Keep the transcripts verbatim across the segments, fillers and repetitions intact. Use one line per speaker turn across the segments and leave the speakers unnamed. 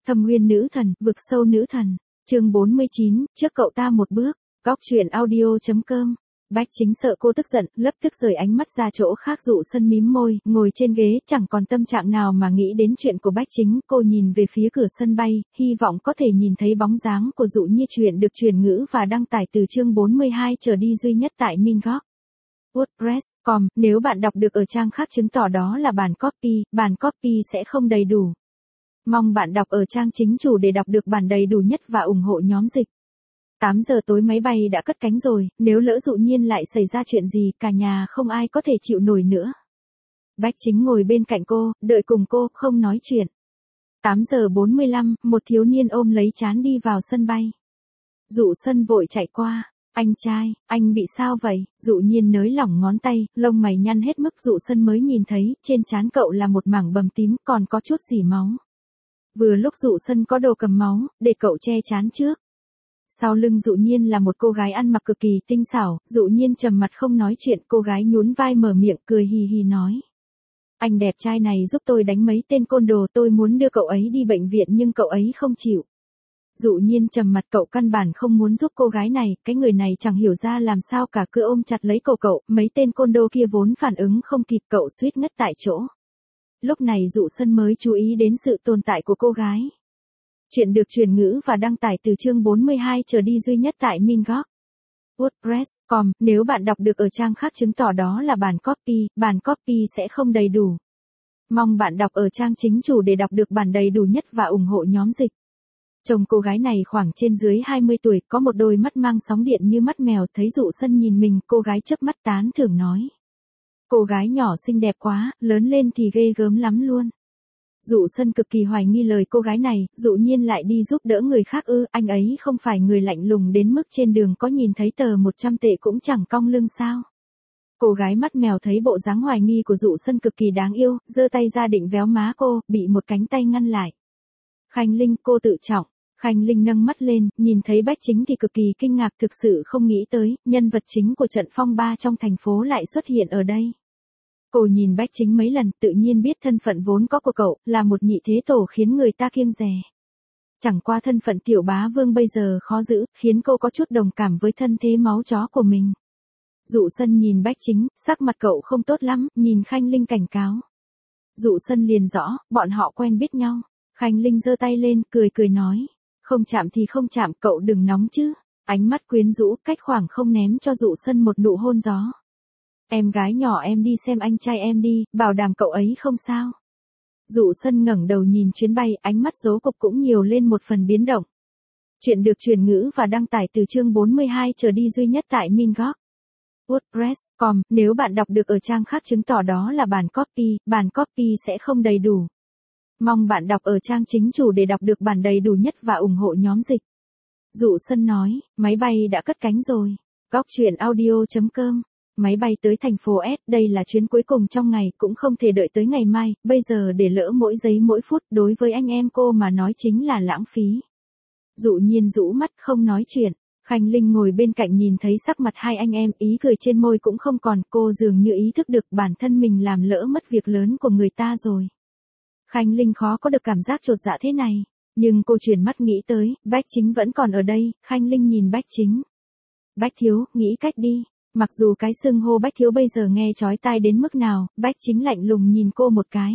Thâm Uyên nữ thần, vực sâu nữ thần. Chương bốn mươi chín, trước cậu ta một bước. Góc truyện audio chấm com. Bách Chính sợ cô tức giận, lập tức rời ánh mắt ra chỗ khác. Dụ Sân mím môi, ngồi trên ghế, chẳng còn tâm trạng nào mà nghĩ đến chuyện của Bách Chính. Cô nhìn về phía cửa sân bay, hy vọng có thể nhìn thấy bóng dáng của Dụ Nhi. Chuyện được truyền ngữ và đăng tải từ chương bốn mươi hai trở đi duy nhất tại Mingoc. WordPress chấm com. Nếu bạn đọc được ở trang khác chứng tỏ đó là bản copy, bản copy sẽ không đầy đủ. Mong bạn đọc ở trang chính chủ để đọc được bản đầy đủ nhất và ủng hộ nhóm dịch. tám giờ tối máy bay đã cất cánh rồi, nếu lỡ Dụ Nhiên lại xảy ra chuyện gì, cả nhà không ai có thể chịu nổi nữa. Bách Chính ngồi bên cạnh cô, đợi cùng cô, không nói chuyện. tám giờ bốn mươi lăm, một thiếu niên ôm lấy trán đi vào sân bay. Dụ Sân vội chạy qua. Anh trai, anh bị sao vậy? Dụ Nhiên nới lỏng ngón tay, lông mày nhăn hết mức. Dụ Sân mới nhìn thấy, trên trán cậu là một mảng bầm tím, còn có chút rỉ máu. Vừa lúc Dụ Sân có đồ cầm máu, để cậu che trán trước. Sau lưng Dụ Nhiên là một cô gái ăn mặc cực kỳ tinh xảo. Dụ Nhiên trầm mặt không nói chuyện. Cô gái nhún vai mở miệng cười hì hì nói: Anh đẹp trai này giúp tôi đánh mấy tên côn đồ. Tôi muốn đưa cậu ấy đi bệnh viện nhưng cậu ấy không chịu. Dụ Nhiên trầm mặt, cậu căn bản không muốn giúp cô gái này. Cái người này chẳng hiểu ra làm sao cả, cứ ôm chặt lấy cổ cậu. Mấy tên côn đồ kia vốn phản ứng không kịp, cậu suýt ngất tại chỗ. Lúc này Dụ Sân mới chú ý đến sự tồn tại của cô gái. Chuyện được truyền ngữ và đăng tải từ chương bốn mươi hai trở đi duy nhất tại Mingoc. WordPress chấm com. Nếu bạn đọc được ở trang khác chứng tỏ đó là bản copy, bản copy sẽ không đầy đủ. Mong bạn đọc ở trang chính chủ để đọc được bản đầy đủ nhất và ủng hộ nhóm dịch. Chồng cô gái này khoảng trên dưới hai mươi tuổi, có một đôi mắt mang sóng điện như mắt mèo. Thấy Dụ Sân nhìn mình, cô gái chớp mắt tán thưởng nói: Cô gái nhỏ xinh đẹp quá, lớn lên thì ghê gớm lắm luôn. Dụ Sân cực kỳ hoài nghi lời cô gái này. Dụ Nhiên lại đi giúp đỡ người khác ư? Anh ấy không phải người lạnh lùng đến mức trên đường có nhìn thấy tờ một trăm tệ cũng chẳng cong lưng sao? Cô gái mắt mèo thấy bộ dáng hoài nghi của Dụ Sân cực kỳ đáng yêu, giơ tay ra định véo má cô, bị một cánh tay ngăn lại. Khanh Linh, cô tự trọng. Khanh Linh nâng mắt lên, nhìn thấy Bách Chính thì cực kỳ kinh ngạc, thực sự không nghĩ tới, nhân vật chính của trận phong ba trong thành phố lại xuất hiện ở đây. Cô nhìn Bách Chính mấy lần, tự nhiên biết thân phận vốn có của cậu, là một nhị thế tổ khiến người ta kiêng dè. Chẳng qua thân phận tiểu bá vương bây giờ khó giữ, khiến cô có chút đồng cảm với thân thế máu chó của mình. Dụ Sân nhìn Bách Chính, sắc mặt cậu không tốt lắm, nhìn Khanh Linh cảnh cáo. Dụ Sân liền rõ, bọn họ quen biết nhau. Khanh Linh giơ tay lên, cười cười nói: Không chạm thì không chạm, cậu đừng nóng chứ. Ánh mắt quyến rũ, cách khoảng không ném cho Dụ Sân một nụ hôn gió. Em gái nhỏ em đi xem anh trai em đi, bảo đảm cậu ấy không sao. Dụ Sân ngẩng đầu nhìn chuyến bay, ánh mắt rố cục cũng nhiều lên một phần biến động. Chuyện được truyền ngữ và đăng tải từ chương bốn mươi hai trở đi duy nhất tại Mingoc. WordPress chấm com. Nếu bạn đọc được ở trang khác chứng tỏ đó là bản copy, bản copy sẽ không đầy đủ. Mong bạn đọc ở trang chính chủ để đọc được bản đầy đủ nhất và ủng hộ nhóm dịch. Dụ Sân nói: Máy bay đã cất cánh rồi. Góc truyện audio chấm com. Máy bay tới thành phố S, đây là chuyến cuối cùng trong ngày, cũng không thể đợi tới ngày mai, bây giờ để lỡ mỗi giây mỗi phút, đối với anh em cô mà nói chính là lãng phí. Dụ Nhiên rũ mắt không nói chuyện. Khanh Linh ngồi bên cạnh nhìn thấy sắc mặt hai anh em, ý cười trên môi cũng không còn. Cô dường như ý thức được bản thân mình làm lỡ mất việc lớn của người ta rồi. Khanh Linh khó có được cảm giác chột dạ thế này, nhưng cô chuyển mắt nghĩ tới, Bách Chính vẫn còn ở đây. Khanh Linh nhìn Bách Chính. Bách Thiếu, nghĩ cách đi. Mặc dù cái xưng hô Bách Thiếu bây giờ nghe chói tai đến mức nào, Bách Chính lạnh lùng nhìn cô một cái.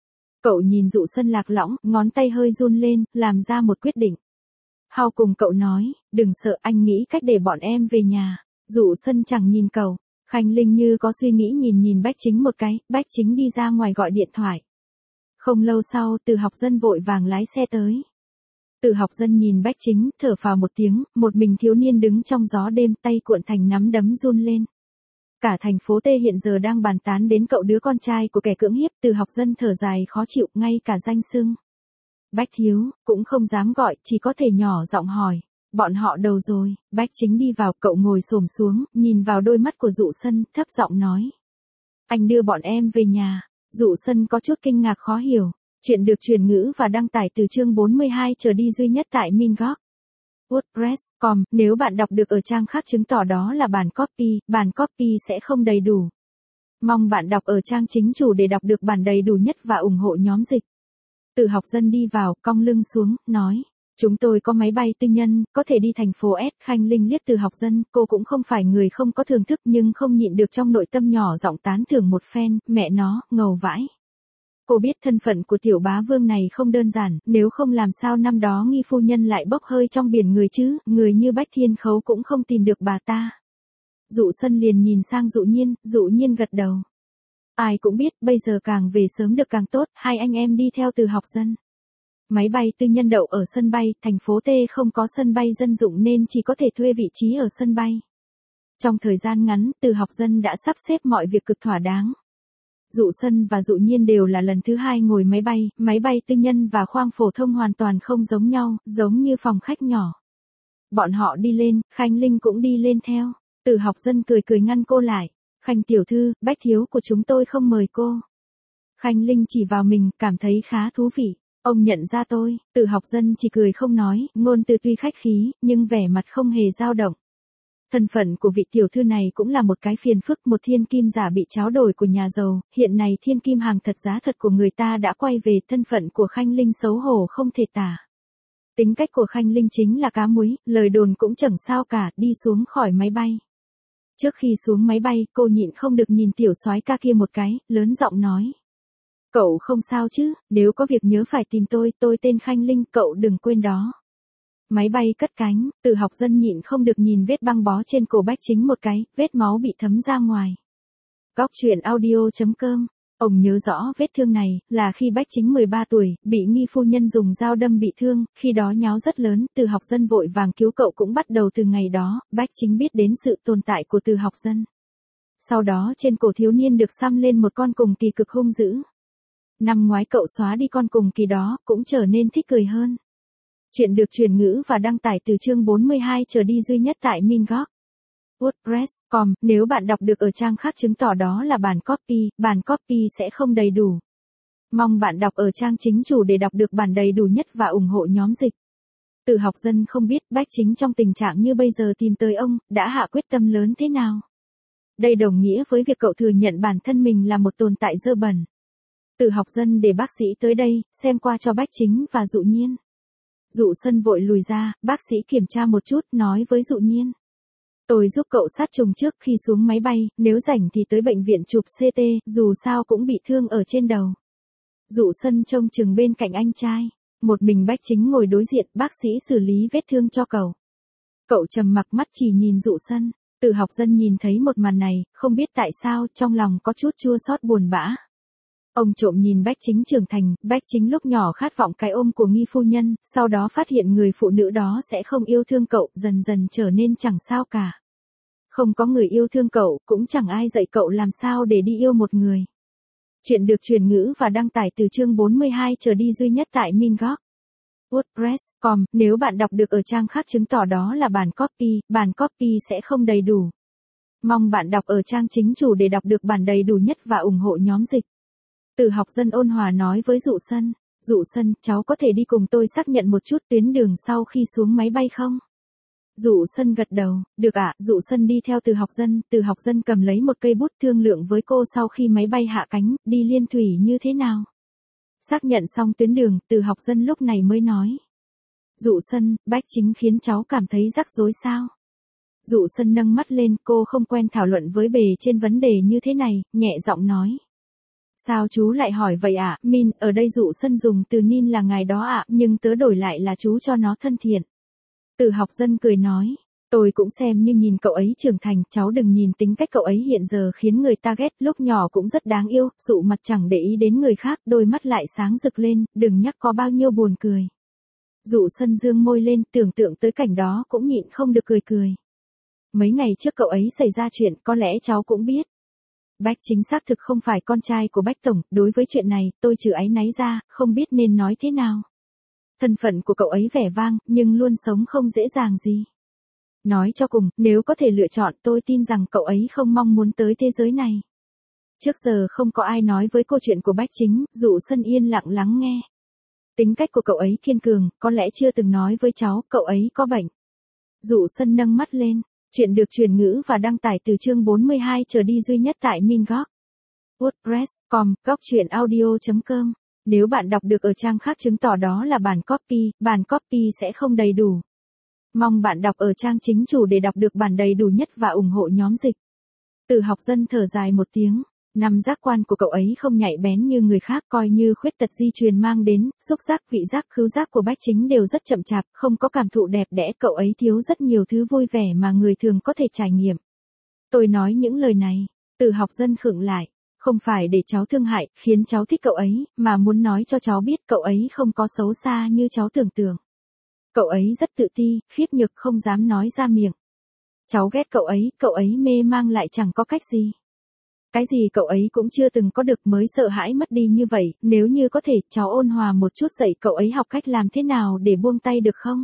Cậu nhìn Dụ Sân lạc lõng, ngón tay hơi run lên, làm ra một quyết định. Hao cùng cậu nói: Đừng sợ, anh nghĩ cách để bọn em về nhà. Dụ Sân chẳng nhìn cậu. Khanh Linh như có suy nghĩ nhìn nhìn Bách Chính một cái. Bách Chính đi ra ngoài gọi điện thoại. Không lâu sau, Từ Học Dân vội vàng lái xe tới. Từ Học Dân nhìn Bách Chính, thở phào một tiếng. Một mình thiếu niên đứng trong gió đêm, tay cuộn thành nắm đấm run lên. Cả thành phố T hiện giờ đang bàn tán đến cậu đứa con trai của kẻ cưỡng hiếp. Từ Học Dân thở dài khó chịu, ngay cả danh xưng Bách Thiếu cũng không dám gọi, chỉ có thể nhỏ giọng hỏi: Bọn họ đâu rồi? Bách Chính đi vào, cậu ngồi xổm xuống, nhìn vào đôi mắt của Dụ Sân, thấp giọng nói: Anh đưa bọn em về nhà. Dụ Sân có chút kinh ngạc khó hiểu. Chuyện được truyền ngữ và đăng tải từ chương bốn mươi hai trở đi duy nhất tại Mingoc. WordPress chấm com. Nếu bạn đọc được ở trang khác chứng tỏ đó là bản copy, bản copy sẽ không đầy đủ. Mong bạn đọc ở trang chính chủ để đọc được bản đầy đủ nhất và ủng hộ nhóm dịch. Từ Học Dân đi vào, cong lưng xuống, nói. Chúng tôi có máy bay tư nhân, có thể đi thành phố S. Khanh Linh liếc Từ Học Dân, cô cũng không phải người không có thưởng thức nhưng không nhịn được trong nội tâm nhỏ giọng tán thưởng một phen, mẹ nó, ngầu vãi. Cô biết thân phận của tiểu bá vương này không đơn giản, nếu không làm sao năm đó Nghi phu nhân lại bốc hơi trong biển người chứ, người như Bách Thiên Khấu cũng không tìm được bà ta. Dụ Sân liền nhìn sang Dụ Nhiên, Dụ Nhiên gật đầu. Ai cũng biết, bây giờ càng về sớm được càng tốt, hai anh em đi theo Từ Học Dân. Máy bay tư nhân đậu ở sân bay, thành phố T không có sân bay dân dụng nên chỉ có thể thuê vị trí ở sân bay. Trong thời gian ngắn, Từ Học Dân đã sắp xếp mọi việc cực thỏa đáng. Dụ Sân và Dụ Nhiên đều là lần thứ hai ngồi máy bay, máy bay tư nhân và khoang phổ thông hoàn toàn không giống nhau, giống như phòng khách nhỏ. Bọn họ đi lên, Khanh Linh cũng đi lên theo. Từ Học Dân cười cười ngăn cô lại. Khanh tiểu thư, Bách thiếu của chúng tôi không mời cô. Khanh Linh chỉ vào mình, cảm thấy khá thú vị. Ông nhận ra tôi, Từ Học Dân chỉ cười không nói, ngôn từ tuy khách khí, nhưng vẻ mặt không hề dao động. Thân phận của vị tiểu thư này cũng là một cái phiền phức, một thiên kim giả bị tráo đổi của nhà giàu, hiện nay thiên kim hàng thật giá thật của người ta đã quay về, thân phận của Khanh Linh xấu hổ không thể tả. Tính cách của Khanh Linh chính là cá muối, lời đồn cũng chẳng sao cả, đi xuống khỏi máy bay. Trước khi xuống máy bay, cô nhịn không được nhìn tiểu soái ca kia một cái, lớn giọng nói. Cậu không sao chứ, nếu có việc nhớ phải tìm tôi, tôi tên Khanh Linh, cậu đừng quên đó. Máy bay cất cánh, Từ Học Dân nhịn không được nhìn vết băng bó trên cổ Bách Chính một cái, vết máu bị thấm ra ngoài. Góc truyện audio chấm com. Ông nhớ rõ vết thương này, là khi Bách Chính mười ba tuổi, bị Nghi phu nhân dùng dao đâm bị thương, khi đó nháo rất lớn, Từ Học Dân vội vàng cứu cậu cũng bắt đầu từ ngày đó, Bách Chính biết đến sự tồn tại của Từ Học Dân. Sau đó trên cổ thiếu niên được xăm lên một con cùng kỳ cực hung dữ. Năm ngoái cậu xóa đi con cùng kỳ đó, cũng trở nên thích cười hơn. Chuyện được truyền ngữ và đăng tải từ chương bốn mươi hai trở đi duy nhất tại Minggok. WordPress chấm com, nếu bạn đọc được ở trang khác chứng tỏ đó là bản copy, bản copy sẽ không đầy đủ. Mong bạn đọc ở trang chính chủ để đọc được bản đầy đủ nhất và ủng hộ nhóm dịch. Từ Học Dân không biết Bách Chính trong tình trạng như bây giờ tìm tới ông, đã hạ quyết tâm lớn thế nào. Đây đồng nghĩa với việc cậu thừa nhận bản thân mình là một tồn tại dơ bẩn. Từ Học Dân để bác sĩ tới đây, xem qua cho Bách Chính và Dụ Nhiên. Dụ Sân vội lùi ra, bác sĩ kiểm tra một chút, nói với Dụ Nhiên. Tôi giúp cậu sát trùng trước khi xuống máy bay, nếu rảnh thì tới bệnh viện chụp xê tê, dù sao cũng bị thương ở trên đầu. Dụ Sân trông chừng bên cạnh anh trai. Một mình Bách Chính ngồi đối diện, bác sĩ xử lý vết thương cho cậu. Cậu trầm mặc mắt chỉ nhìn Dụ Sân. Từ Học Dân nhìn thấy một màn này, không biết tại sao, trong lòng có chút chua xót buồn bã. Ông trộm nhìn Bách Chính trưởng thành, Bách Chính lúc nhỏ khát vọng cái ôm của Nghi phu nhân, sau đó phát hiện người phụ nữ đó sẽ không yêu thương cậu, dần dần trở nên chẳng sao cả. Không có người yêu thương cậu, cũng chẳng ai dạy cậu làm sao để đi yêu một người. Chuyện được truyền ngữ và đăng tải từ chương bốn mươi hai trở đi duy nhất tại Minggok. WordPress chấm com, nếu bạn đọc được ở trang khác chứng tỏ đó là bản copy, bản copy sẽ không đầy đủ. Mong bạn đọc ở trang chính chủ để đọc được bản đầy đủ nhất và ủng hộ nhóm dịch. Từ Học Dân ôn hòa nói với Dụ Sân. Dụ Sân, cháu có thể đi cùng tôi xác nhận một chút tuyến đường sau khi xuống máy bay không? Dụ Sân gật đầu, được ạ. Dụ Sân đi theo Từ Học Dân, Từ Học Dân cầm lấy một cây bút thương lượng với cô sau khi máy bay hạ cánh, đi liên thủy như thế nào. Xác nhận xong tuyến đường, Từ Học Dân lúc này mới nói. Dụ Sân, Bách Chính khiến cháu cảm thấy rắc rối sao? Dụ Sân nâng mắt lên, cô không quen thảo luận với bề trên vấn đề như thế này, nhẹ giọng nói. Sao chú lại hỏi vậy ạ? À? Min, ở đây Dụ Sân dùng từ Nin là ngài đó ạ, à, nhưng tớ đổi lại là chú cho nó thân thiện. Từ Học Dân cười nói, tôi cũng xem như nhìn cậu ấy trưởng thành, cháu đừng nhìn tính cách cậu ấy hiện giờ khiến người ta ghét, lúc nhỏ cũng rất đáng yêu, Dụ mặt chẳng để ý đến người khác, đôi mắt lại sáng rực lên, đừng nhắc có bao nhiêu buồn cười. Dụ Sân dương môi lên, tưởng tượng tới cảnh đó cũng nhịn không được cười cười. Mấy ngày trước cậu ấy xảy ra chuyện, có lẽ cháu cũng biết. Bách Chính xác thực không phải con trai của Bách Tổng, đối với chuyện này, tôi trừ áy náy ra, không biết nên nói thế nào. Thân phận của cậu ấy vẻ vang, nhưng luôn sống không dễ dàng gì. Nói cho cùng, nếu có thể lựa chọn, tôi tin rằng cậu ấy không mong muốn tới thế giới này. Trước giờ không có ai nói với câu chuyện của Bách Chính, Dụ Sân yên lặng lắng nghe. Tính cách của cậu ấy kiên cường, có lẽ chưa từng nói với cháu, cậu ấy có bệnh. Dụ Sân nâng mắt lên. Chuyện được truyền ngữ và đăng tải từ chương bốn mươi hai trở đi duy nhất tại Minggok. WordPress chấm com, góc truyện audio chấm com. Nếu bạn đọc được ở trang khác chứng tỏ đó là bản copy, bản copy sẽ không đầy đủ. Mong bạn đọc ở trang chính chủ để đọc được bản đầy đủ nhất và ủng hộ nhóm dịch. Từ học dân thở dài một tiếng. Năm giác quan của cậu ấy không nhạy bén như người khác, coi như khuyết tật di truyền mang đến, xúc giác, vị giác, khứu giác của Bách Chính đều rất chậm chạp, không có cảm thụ đẹp đẽ, cậu ấy thiếu rất nhiều thứ vui vẻ mà người thường có thể trải nghiệm. Tôi nói những lời này, Từ học dân khựng lại, không phải để cháu thương hại, khiến cháu thích cậu ấy, mà muốn nói cho cháu biết cậu ấy không có xấu xa như cháu tưởng tượng. Cậu ấy rất tự ti, khiếp nhược không dám nói ra miệng. Cháu ghét cậu ấy, cậu ấy mê mang lại chẳng có cách gì. Cái gì cậu ấy cũng chưa từng có được mới sợ hãi mất đi như vậy, nếu như có thể, cháu ôn hòa một chút dạy cậu ấy học cách làm thế nào để buông tay được không?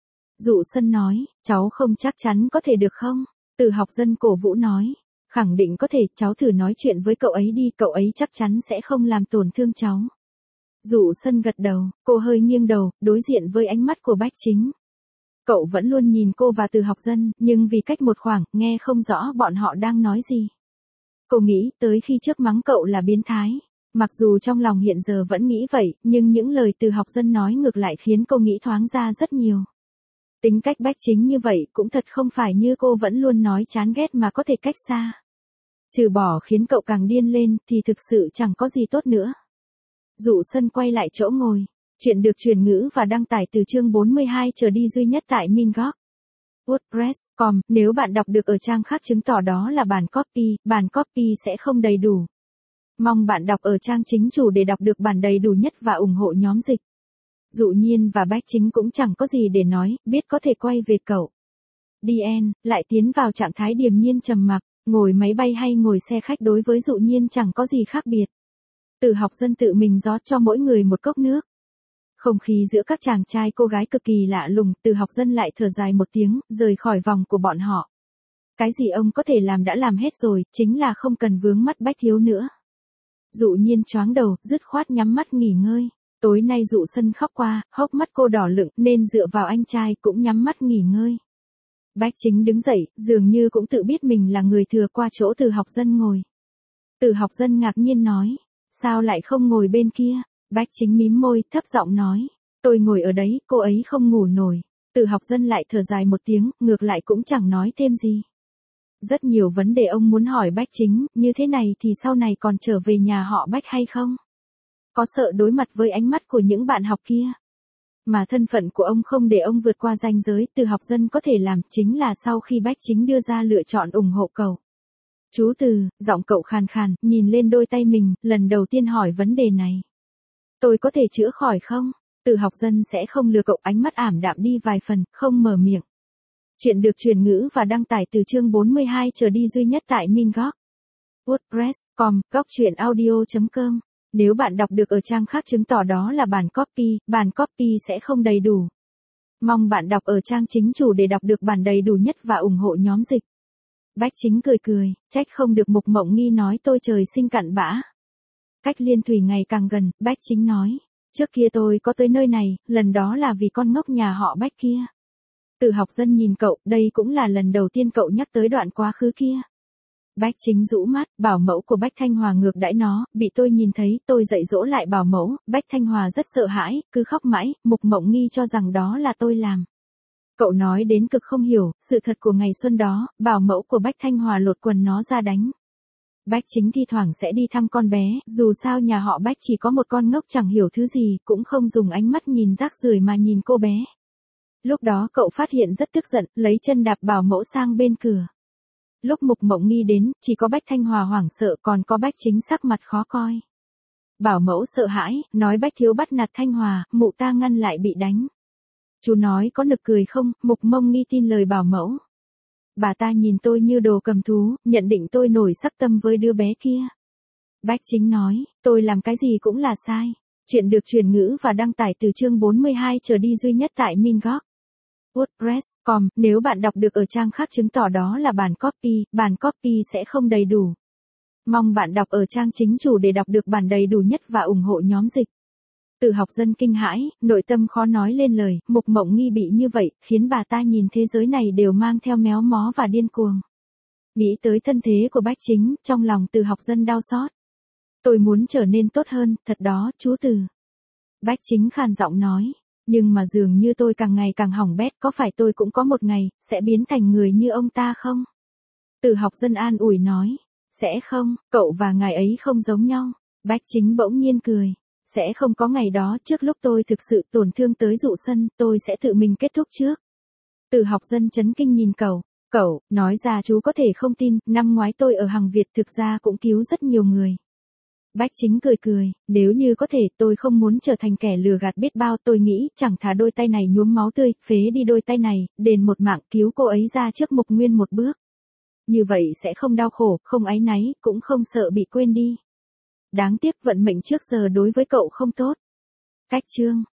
Dụ Sân nói, cháu không chắc chắn có thể được không? Từ học dân cổ vũ nói, khẳng định có thể, cháu thử nói chuyện với cậu ấy đi, cậu ấy chắc chắn sẽ không làm tổn thương cháu. Dụ Sân gật đầu, cô hơi nghiêng đầu, đối diện với ánh mắt của Bách Chính. Cậu vẫn luôn nhìn cô và Từ học dân, nhưng vì cách một khoảng, nghe không rõ bọn họ đang nói gì. Cô nghĩ tới khi trước mắng cậu là biến thái. Mặc dù trong lòng hiện giờ vẫn nghĩ vậy, nhưng những lời Từ học dân nói ngược lại khiến cô nghĩ thoáng ra rất nhiều. Tính cách Bách Chính như vậy cũng thật không phải như cô vẫn luôn nói chán ghét mà có thể cách xa. Trừ bỏ khiến cậu càng điên lên thì thực sự chẳng có gì tốt nữa. Dụ Sân quay lại chỗ ngồi. Chuyện được truyền ngữ và đăng tải từ chương bốn mươi hai trở đi duy nhất tại Minggog. WordPress chấm com, nếu bạn đọc được ở trang khác chứng tỏ đó là bản copy, bản copy sẽ không đầy đủ. Mong bạn đọc ở trang chính chủ để đọc được bản đầy đủ nhất và ủng hộ nhóm dịch. Dụ Nhiên và Bách Chính cũng chẳng có gì để nói, biết có thể quay về cậu. đê en, lại tiến vào trạng thái điềm nhiên trầm mặc, ngồi máy bay hay ngồi xe khách đối với Dụ Nhiên chẳng có gì khác biệt. Từ học dân tự mình rót cho mỗi người một cốc nước. Không khí giữa các chàng trai cô gái cực kỳ lạ lùng, Từ học dân lại thở dài một tiếng, rời khỏi vòng của bọn họ. Cái gì ông có thể làm đã làm hết rồi, chính là không cần vướng mắt Bách Thiếu nữa. Dụ Nhiên choáng đầu, dứt khoát nhắm mắt nghỉ ngơi. Tối nay Dụ Sân khóc qua, hốc mắt cô đỏ lựng, nên dựa vào anh trai cũng nhắm mắt nghỉ ngơi. Bách Chính đứng dậy, dường như cũng tự biết mình là người thừa qua chỗ Từ học dân ngồi. Từ học dân ngạc nhiên nói, sao lại không ngồi bên kia? Bách Chính mím môi, thấp giọng nói, tôi ngồi ở đấy, cô ấy không ngủ nổi. Từ học dân lại thở dài một tiếng, ngược lại cũng chẳng nói thêm gì. Rất nhiều vấn đề ông muốn hỏi Bách Chính, như thế này thì sau này còn trở về nhà họ Bách hay không? Có sợ đối mặt với ánh mắt của những bạn học kia? Mà thân phận của ông không để ông vượt qua ranh giới, Từ học dân có thể làm chính là sau khi Bách Chính đưa ra lựa chọn ủng hộ cậu. Chú Từ, giọng cậu khàn khàn, nhìn lên đôi tay mình, lần đầu tiên hỏi vấn đề này. Tôi có thể chữa khỏi không? Từ học dân sẽ không lừa cậu, ánh mắt ảm đạm đi vài phần, không mở miệng. Chuyện được truyền ngữ và đăng tải từ chương bốn mươi hai trở đi duy nhất tại Minggog. WordPress chấm com, góc chuyện audio chấm com. Nếu bạn đọc được ở trang khác chứng tỏ đó là bản copy, bản copy sẽ không đầy đủ. Mong bạn đọc ở trang chính chủ để đọc được bản đầy đủ nhất và ủng hộ nhóm dịch. Bách Chính cười cười, trách không được Mục Mộng Nghi nói tôi trời sinh cặn bã. Cách Liên Thủy ngày càng gần, Bách Chính nói, trước kia tôi có tới nơi này, lần đó là vì con ngốc nhà họ Bách kia. Từ học dân nhìn cậu, đây cũng là lần đầu tiên cậu nhắc tới đoạn quá khứ kia. Bách Chính rũ mắt, bảo mẫu của Bách Thanh Hòa ngược đãi nó, bị tôi nhìn thấy, tôi dạy dỗ lại bảo mẫu, Bách Thanh Hòa rất sợ hãi, cứ khóc mãi, Mục Mộng Nghi cho rằng đó là tôi làm. Cậu nói đến cực không hiểu, sự thật của ngày xuân đó, bảo mẫu của Bách Thanh Hòa lột quần nó ra đánh. Bách Chính thi thoảng sẽ đi thăm con bé, dù sao nhà họ Bách chỉ có một con ngốc chẳng hiểu thứ gì, cũng không dùng ánh mắt nhìn rác rưởi mà nhìn cô bé. Lúc đó cậu phát hiện rất tức giận, lấy chân đạp bảo mẫu sang bên cửa. Lúc Mục Mộng Nghi đến, chỉ có Bách Thanh Hòa hoảng sợ, còn có Bách Chính sắc mặt khó coi. Bảo mẫu sợ hãi, nói Bách Thiếu bắt nạt Thanh Hòa, mụ ta ngăn lại bị đánh. Chú nói có nực cười không? Mục Mộng Nghi tin lời bảo mẫu. Bà ta nhìn tôi như đồ cầm thú, nhận định tôi nổi sắc tâm với đứa bé kia. Bách Chính nói, tôi làm cái gì cũng là sai. Chuyện được truyền ngữ và đăng tải từ chương bốn mươi hai trở đi duy nhất tại Minggog. WordPress chấm com, nếu bạn đọc được ở trang khác chứng tỏ đó là bản copy, bản copy sẽ không đầy đủ. Mong bạn đọc ở trang chính chủ để đọc được bản đầy đủ nhất và ủng hộ nhóm dịch. Từ học dân kinh hãi, nội tâm khó nói lên lời, Mục Mộng Nghi bị như vậy, khiến bà ta nhìn thế giới này đều mang theo méo mó và điên cuồng. Nghĩ tới thân thế của Bách Chính, trong lòng Từ học dân đau xót. Tôi muốn trở nên tốt hơn, thật đó, chú Từ. Bách Chính khàn giọng nói. Nhưng mà dường như tôi càng ngày càng hỏng bét, có phải tôi cũng có một ngày, sẽ biến thành người như ông ta không? Từ Học Dân an ủi nói. Sẽ không, cậu và ngài ấy không giống nhau. Bách Chính bỗng nhiên cười. Sẽ không có ngày đó, trước lúc tôi thực sự tổn thương tới Dụ Sân, tôi sẽ tự mình kết thúc trước. Từ Học Dân chấn kinh nhìn cậu. Cậu, nói ra chú có thể không tin, năm ngoái tôi ở Hàng Việt thực ra cũng cứu rất nhiều người. Bách Chính cười cười, nếu như có thể tôi không muốn trở thành kẻ lừa gạt biết bao, tôi nghĩ chẳng thà đôi tay này nhuốm máu tươi, phế đi đôi tay này, đền một mạng cứu cô ấy ra trước Mục Nguyên một bước. Như vậy sẽ không đau khổ, không áy náy, cũng không sợ bị quên đi. Đáng tiếc vận mệnh trước giờ đối với cậu không tốt. Cách chương